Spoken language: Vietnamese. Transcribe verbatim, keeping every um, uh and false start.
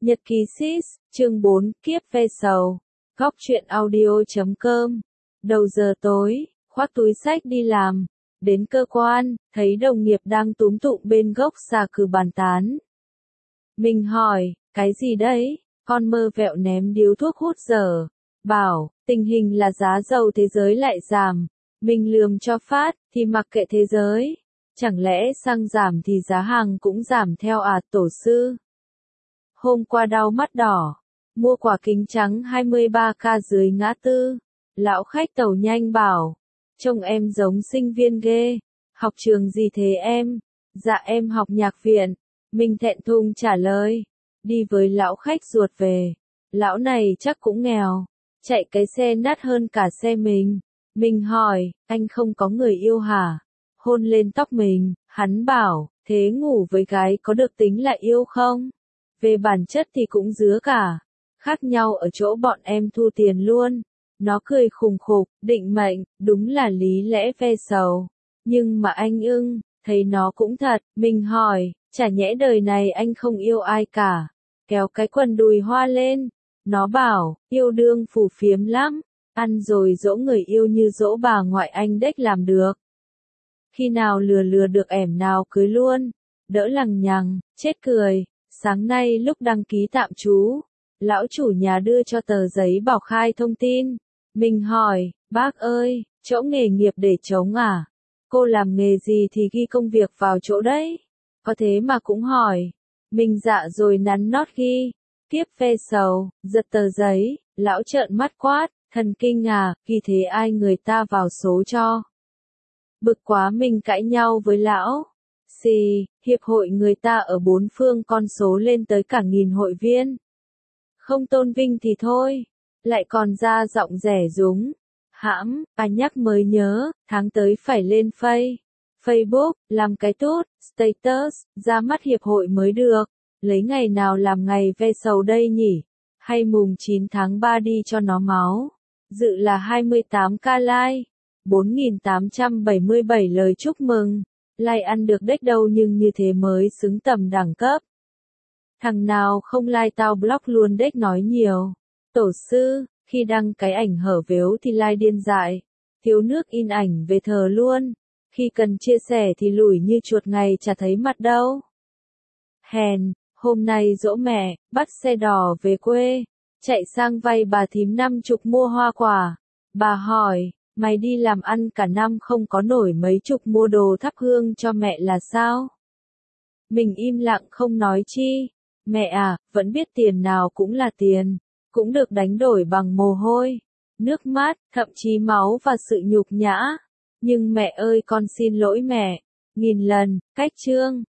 Nhật ký sis, chương bốn, kiếp ve sầu. Góc truyện audio chấm com. Đầu giờ tối, khoác túi xách đi làm. Đến cơ quan, thấy đồng nghiệp đang túm tụm bên gốc xà cừ bàn tán. Mình hỏi, cái gì đấy? Con mơ vẹo ném điếu thuốc hút dở. Bảo, tình hình là giá dầu thế giới lại giảm. Mình lườm cho phát, thì mặc kệ thế giới. Chẳng lẽ xăng giảm thì giá hàng cũng giảm theo à tổ sư? Hôm qua đau mắt đỏ, mua quả kính trắng hai mươi ba k dưới ngã tư. Lão khách tàu nhanh bảo, trông em giống sinh viên ghê. Học trường gì thế em? Dạ em học nhạc viện. Mình thẹn thùng trả lời. Đi với lão khách ruột về. Lão này chắc cũng nghèo. Chạy cái xe nát hơn cả xe mình. Mình hỏi, anh không có người yêu hả? Hôn lên tóc mình, hắn bảo, thế ngủ với gái có được tính là yêu không? Về bản chất thì cũng dứa cả. Khác nhau ở chỗ bọn em thu tiền luôn. Nó cười khùng khục, định mệnh, đúng là lý lẽ ve sầu. Nhưng mà anh ưng, thấy nó cũng thật. Mình hỏi, chả nhẽ đời này anh không yêu ai cả. Kéo cái quần đùi hoa lên. Nó bảo, yêu đương phù phiếm lắm. Ăn rồi dỗ người yêu như dỗ bà ngoại anh đếch làm được. Khi nào lừa lừa được ẻm nào cưới luôn. Đỡ lằng nhằng, chết cười. Sáng nay lúc đăng ký tạm trú, lão chủ nhà đưa cho tờ giấy bảo khai thông tin. Mình hỏi, bác ơi, chỗ nghề nghiệp để trống à? Cô làm nghề gì thì ghi công việc vào chỗ đấy. Có thế mà cũng hỏi. Mình dạ rồi nắn nót ghi. Tiếp ve sầu, giật tờ giấy, lão trợn mắt quát, thần kinh à, ghi thế ai người ta vào số cho. Bực quá mình cãi nhau với lão. Xì, hiệp hội người ta ở bốn phương con số lên tới cả nghìn hội viên. Không tôn vinh thì thôi, lại còn ra giọng rẻ rúng. Hãm, à nhắc mới nhớ, tháng tới phải lên Face, Facebook, làm cái tút, status, ra mắt hiệp hội mới được. Lấy ngày nào làm ngày ve sầu đây nhỉ? Hay mùng chín tháng ba đi cho nó máu. Dự là hai mươi tám k like, bốn nghìn tám trăm bảy mươi bảy lời chúc mừng. Like ăn được đếch đâu nhưng như thế mới xứng tầm đẳng cấp. Thằng nào không like tao block luôn đếch nói nhiều. Tổ sư, khi đăng cái ảnh hở vếu thì like điên dại. Thiếu nước in ảnh về thờ luôn. Khi cần chia sẻ thì lủi như chuột ngày chả thấy mặt đâu. Hèn, hôm nay giỗ mẹ, bắt xe đò về quê. Chạy sang vay bà thím năm chục mua hoa quả. Bà hỏi, mày đi làm ăn cả năm không có nổi mấy chục mua đồ thắp hương cho mẹ là sao? Mình im lặng không nói chi. Mẹ à, vẫn biết tiền nào cũng là tiền. Cũng được đánh đổi bằng mồ hôi, nước mắt, thậm chí máu và sự nhục nhã. Nhưng mẹ ơi con xin lỗi mẹ. Nghìn lần, cách chương.